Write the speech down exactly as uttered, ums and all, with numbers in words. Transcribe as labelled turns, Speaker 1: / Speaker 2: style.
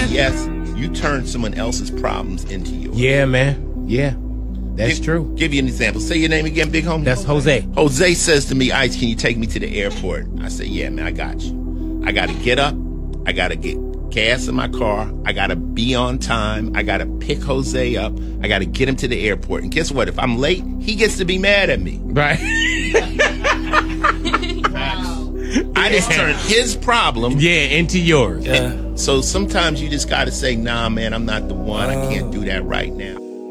Speaker 1: man.
Speaker 2: Yes, you turn someone else's problems into yours.
Speaker 1: Yeah, man. Yeah. That's
Speaker 2: give,
Speaker 1: true.
Speaker 2: Give you an example. Say your name again, big homie.
Speaker 1: That's Jose.
Speaker 2: Jose says to me, Ice, can you take me to the airport? I say, yeah, man, I got you. I got to get up. I got to get gas in my car. I got to be on time. I got to pick Jose up. I got to get him to the airport. And guess what? If I'm late, he gets to be mad at me.
Speaker 1: Right.
Speaker 2: I just turned his problem
Speaker 1: yeah, into yours.
Speaker 3: Yeah.
Speaker 2: So sometimes you just got to say, nah, man, I'm not the one. I can't do that right now.